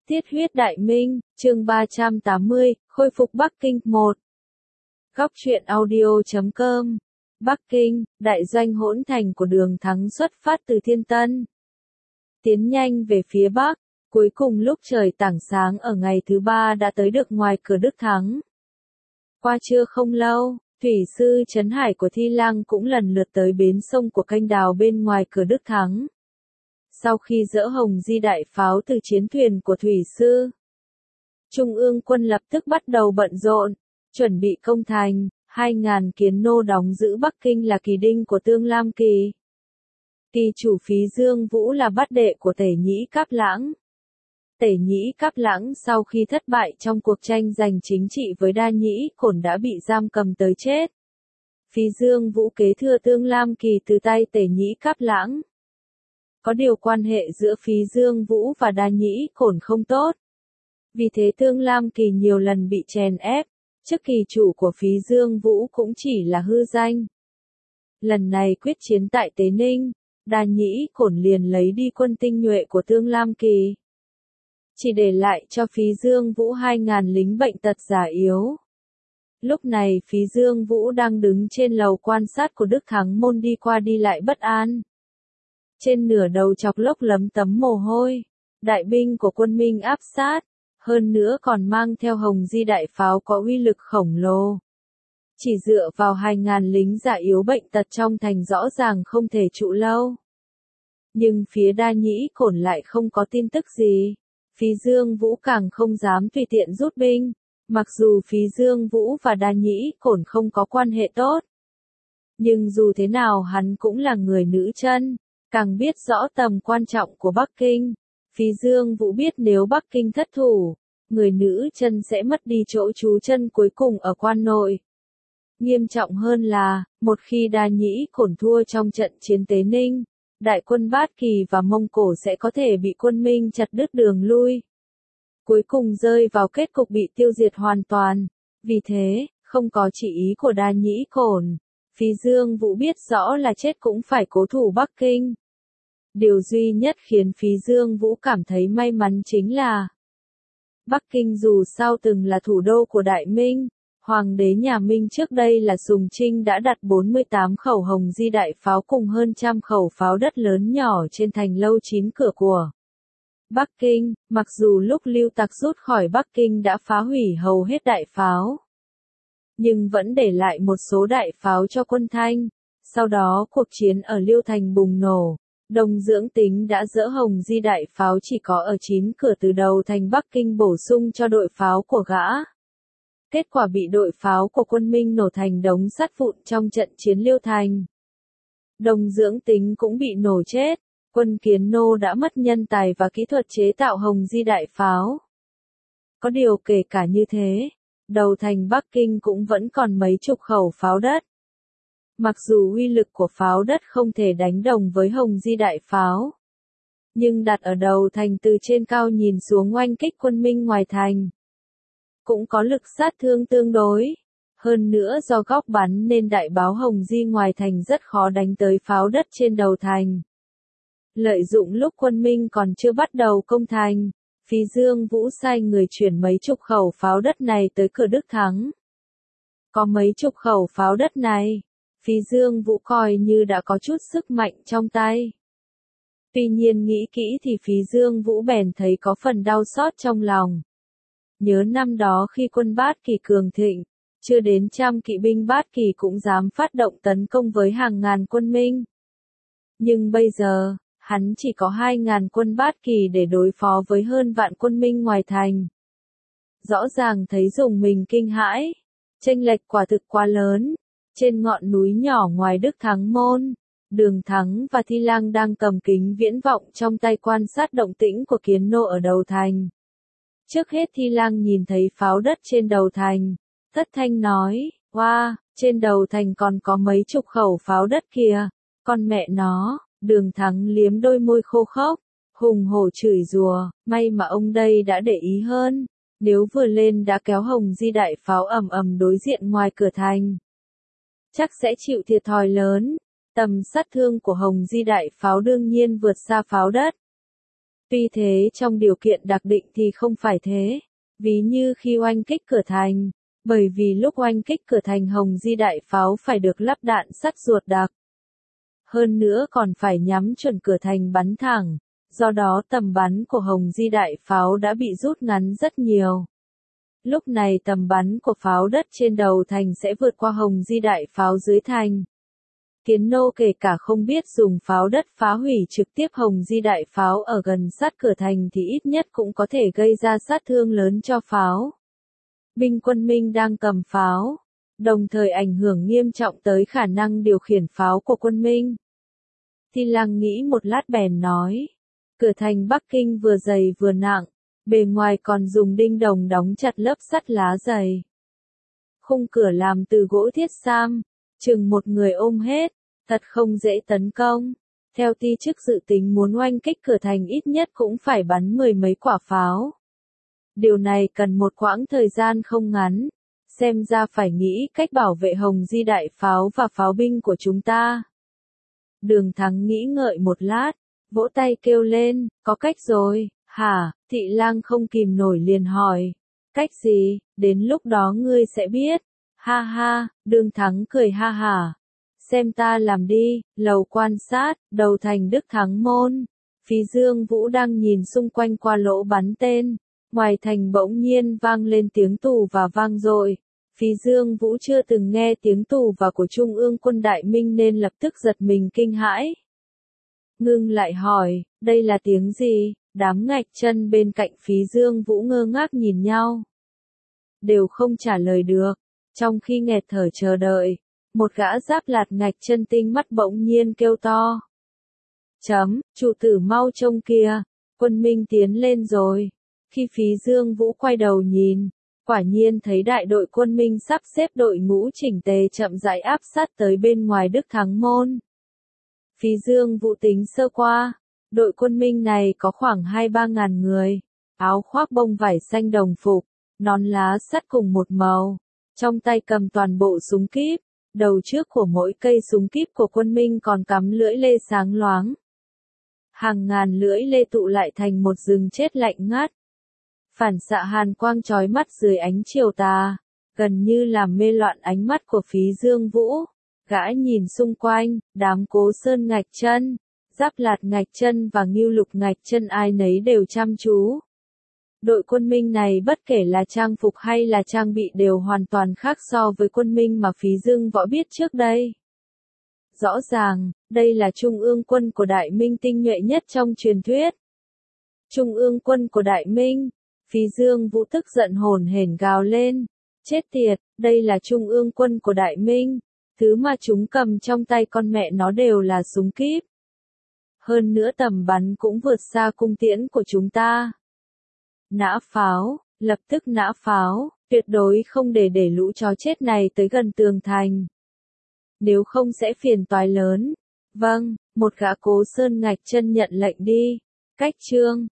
Tiết huyết đại minh, chương 380, khôi phục Bắc Kinh 1. Góc truyện audio.com. Bắc Kinh, đại doanh hỗn thành của Đường Thắng xuất phát từ Thiên Tân. Tiến nhanh về phía Bắc, cuối cùng lúc trời tảng sáng ở ngày thứ 3 đã tới được ngoài cửa Đức Thắng. Qua trưa không lâu, thủy sư Trấn Hải của Thi Lăng cũng lần lượt tới bến sông của kênh đào bên ngoài cửa Đức Thắng. Sau khi dỡ Hồng Di đại pháo từ chiến thuyền của thủy sư, Trung ương quân lập tức bắt đầu bận rộn, chuẩn bị công thành. 2.000 kiến nô đóng giữ Bắc Kinh là kỳ đinh của Tương Lam Kỳ. Kỳ chủ Phí Dương Vũ là bát đệ của Tể Nhĩ Cáp Lãng. Tể Nhĩ Cáp Lãng sau khi thất bại trong cuộc tranh giành chính trị với Đa Nhĩ Cổn đã bị giam cầm tới chết. Phí Dương Vũ kế thừa Tương Lam Kỳ từ tay Tể Nhĩ Cáp Lãng. Có điều quan hệ giữa Phí Dương Vũ và Đa Nhĩ Cổn không tốt. Vì thế Tương Lam Kỳ nhiều lần bị chèn ép, chức kỳ chủ của Phí Dương Vũ cũng chỉ là hư danh. Lần này quyết chiến tại Tế Ninh, Đa Nhĩ Cổn liền lấy đi quân tinh nhuệ của Tương Lam Kỳ, chỉ để lại cho Phí Dương Vũ 2.000 lính bệnh tật già yếu. Lúc này Phí Dương Vũ đang đứng trên lầu quan sát của Đức Thắng Môn đi qua đi lại bất an. Trên nửa đầu chọc lốc lấm tấm mồ hôi, đại binh của quân Minh áp sát, hơn nữa còn mang theo Hồng Di đại pháo có uy lực khổng lồ. Chỉ dựa vào 2.000 lính già yếu bệnh tật trong thành rõ ràng không thể trụ lâu. Nhưng phía Đa Nhĩ Cổn lại không có tin tức gì. Phí Dương Vũ càng không dám tùy tiện rút binh, mặc dù Phí Dương Vũ và Đa Nhĩ Cổn không có quan hệ tốt. Nhưng dù thế nào hắn cũng là người nữ chân, càng biết rõ tầm quan trọng của Bắc Kinh. Phí Dương Vũ biết nếu Bắc Kinh thất thủ, người nữ chân sẽ mất đi chỗ trú chân cuối cùng ở quan nội. Nghiêm trọng hơn là, một khi Đa Nhĩ Cổn thua trong trận chiến Tế Ninh, đại quân Bát Kỳ và Mông Cổ sẽ có thể bị quân Minh chặt đứt đường lui. Cuối cùng rơi vào kết cục bị tiêu diệt hoàn toàn. Vì thế, không có chỉ ý của Đa Nhĩ Cổn, Phí Dương Vũ biết rõ là chết cũng phải cố thủ Bắc Kinh. Điều duy nhất khiến Phí Dương Vũ cảm thấy may mắn chính là Bắc Kinh dù sao từng là thủ đô của Đại Minh, Hoàng đế nhà Minh trước đây là Sùng Trinh đã đặt 48 khẩu Hồng Di đại pháo cùng hơn 100 khẩu pháo đất lớn nhỏ trên thành lâu 9 cửa của Bắc Kinh, mặc dù lúc Lưu Tặc rút khỏi Bắc Kinh đã phá hủy hầu hết đại pháo, nhưng vẫn để lại một số đại pháo cho quân Thanh. Sau đó cuộc chiến ở Liêu Thành bùng nổ. Đông Dưỡng Tính đã dỡ Hồng Di đại pháo chỉ có ở 9 cửa từ đầu thành Bắc Kinh bổ sung cho đội pháo của gã. Kết quả bị đội pháo của quân Minh nổ thành đống sắt vụn trong trận chiến Liêu Thành. Đông Dưỡng Tính cũng bị nổ chết, quân Kiến Nô đã mất nhân tài và kỹ thuật chế tạo Hồng Di đại pháo. Có điều kể cả như thế, đầu thành Bắc Kinh cũng vẫn còn mấy chục khẩu pháo đất. Mặc dù uy lực của pháo đất không thể đánh đồng với Hồng Di đại pháo, nhưng đặt ở đầu thành từ trên cao nhìn xuống oanh kích quân Minh ngoài thành, cũng có lực sát thương tương đối. Hơn nữa do góc bắn nên đại báo Hồng Di ngoài thành rất khó đánh tới pháo đất trên đầu thành. Lợi dụng lúc quân Minh còn chưa bắt đầu công thành, Phí Dương Vũ sai người chuyển mấy chục khẩu pháo đất này tới cửa Đức Thắng. Có mấy chục khẩu pháo đất này, Phí Dương Vũ coi như đã có chút sức mạnh trong tay. Tuy nhiên nghĩ kỹ thì Phí Dương Vũ bèn thấy có phần đau xót trong lòng. Nhớ năm đó khi quân Bát Kỳ cường thịnh, chưa đến 100 kỵ binh Bát Kỳ cũng dám phát động tấn công với hàng ngàn quân Minh. Nhưng bây giờ, hắn chỉ có 2.000 quân Bát Kỳ để đối phó với hơn vạn quân Minh ngoài thành. Rõ ràng thấy dùng mình kinh hãi, chênh lệch quả thực quá lớn. Trên ngọn núi nhỏ ngoài Đức Thắng Môn, Đường Thắng và Thi Lăng đang cầm kính viễn vọng trong tay quan sát động tĩnh của Kiến Nô ở đầu thành. Trước hết Thi Lăng nhìn thấy pháo đất trên đầu thành, thất thanh nói, "Wow, trên đầu thành còn có mấy chục khẩu pháo đất kìa, con mẹ nó." Đường Thắng liếm đôi môi khô khốc, hùng hổ chửi rủa, may mà ông đây đã để ý hơn, nếu vừa lên đã kéo Hồng Di đại pháo ầm ầm đối diện ngoài cửa thành, chắc sẽ chịu thiệt thòi lớn. Tầm sát thương của Hồng Di đại pháo đương nhiên vượt xa pháo đất. Tuy thế trong điều kiện đặc định thì không phải thế. Ví như khi oanh kích cửa thành, bởi vì lúc oanh kích cửa thành Hồng Di đại pháo phải được lắp đạn sắt ruột đặc. Hơn nữa còn phải nhắm chuẩn cửa thành bắn thẳng, do đó tầm bắn của Hồng Di đại pháo đã bị rút ngắn rất nhiều. Lúc này tầm bắn của pháo đất trên đầu thành sẽ vượt qua Hồng Di đại pháo dưới thành. Kiến Nô kể cả không biết dùng pháo đất phá hủy trực tiếp Hồng Di đại pháo ở gần sát cửa thành thì ít nhất cũng có thể gây ra sát thương lớn cho pháo. Binh quân Minh đang cầm pháo, đồng thời ảnh hưởng nghiêm trọng tới khả năng điều khiển pháo của quân Minh. Thi Lăng nghĩ một lát bèn nói, cửa thành Bắc Kinh vừa dày vừa nặng, bề ngoài còn dùng đinh đồng đóng chặt lớp sắt lá dày. Khung cửa làm từ gỗ thiết sam, chừng một người ôm hết, thật không dễ tấn công. Theo ti chức dự tính muốn oanh kích cửa thành ít nhất cũng phải bắn 10 mấy quả pháo. Điều này cần một quãng thời gian không ngắn, xem ra phải nghĩ cách bảo vệ Hồng Di đại pháo và pháo binh của chúng ta. Đường Thắng nghĩ ngợi một lát, vỗ tay kêu lên, có cách rồi, hả? Thị Lang không kìm nổi liền hỏi, cách gì, đến lúc đó ngươi sẽ biết. Ha ha, Đường Thắng cười ha hả. Xem ta làm đi, lầu quan sát, đầu thành Đức Thắng Môn. Phí Dương Vũ đang nhìn xung quanh qua lỗ bắn tên. Ngoài thành bỗng nhiên vang lên tiếng tù và vang dội. Phí Dương Vũ chưa từng nghe tiếng tù và của Trung ương quân Đại Minh nên lập tức giật mình kinh hãi. Ngưng lại hỏi, đây là tiếng gì? Đám Ngạch Chân bên cạnh Phí Dương Vũ ngơ ngác nhìn nhau. Đều không trả lời được. Trong khi nghẹt thở chờ đợi, một gã giáp lạt Ngạch Chân tinh mắt bỗng nhiên kêu to. Trụ tử mau trông kìa, quân Minh tiến lên rồi. Khi Phí Dương Vũ quay đầu nhìn, quả nhiên thấy đại đội quân Minh sắp xếp đội ngũ chỉnh tề chậm rãi áp sát tới bên ngoài Đức Thắng Môn. Phí Dương Vũ tính sơ qua, đội quân Minh này có khoảng 2-3 ngàn người, áo khoác bông vải xanh đồng phục, nón lá sắt cùng một màu, trong tay cầm toàn bộ súng kíp, đầu trước của mỗi cây súng kíp của quân Minh còn cắm lưỡi lê sáng loáng. Hàng ngàn lưỡi lê tụ lại thành một rừng chết lạnh ngắt. Phản xạ hàn quang chói mắt dưới ánh chiều tà, gần như làm mê loạn ánh mắt của Phí Dương Vũ. Gã nhìn xung quanh, đám Cố Sơn Ngạch Chân, Giáp Lạt Ngạch Chân và Ngưu Lục Ngạch Chân ai nấy đều chăm chú. Đội quân Minh này bất kể là trang phục hay là trang bị đều hoàn toàn khác so với quân Minh mà Phí Dương Võ biết trước đây. Rõ ràng, đây là Trung ương quân của Đại Minh tinh nhuệ nhất trong truyền thuyết. Trung ương quân của Đại Minh. Phí Dương Vũ tức giận hổn hển gào lên. Chết tiệt, đây là Trung ương quân của Đại Minh. Thứ mà chúng cầm trong tay con mẹ nó đều là súng kíp. Hơn nữa tầm bắn cũng vượt xa cung tiễn của chúng ta. Nã pháo, lập tức nã pháo, tuyệt đối không để lũ chó chết này tới gần tường thành. Nếu không sẽ phiền toái lớn. Vâng, một gã Cố Sơn Ngạch Chân nhận lệnh đi. Cách chương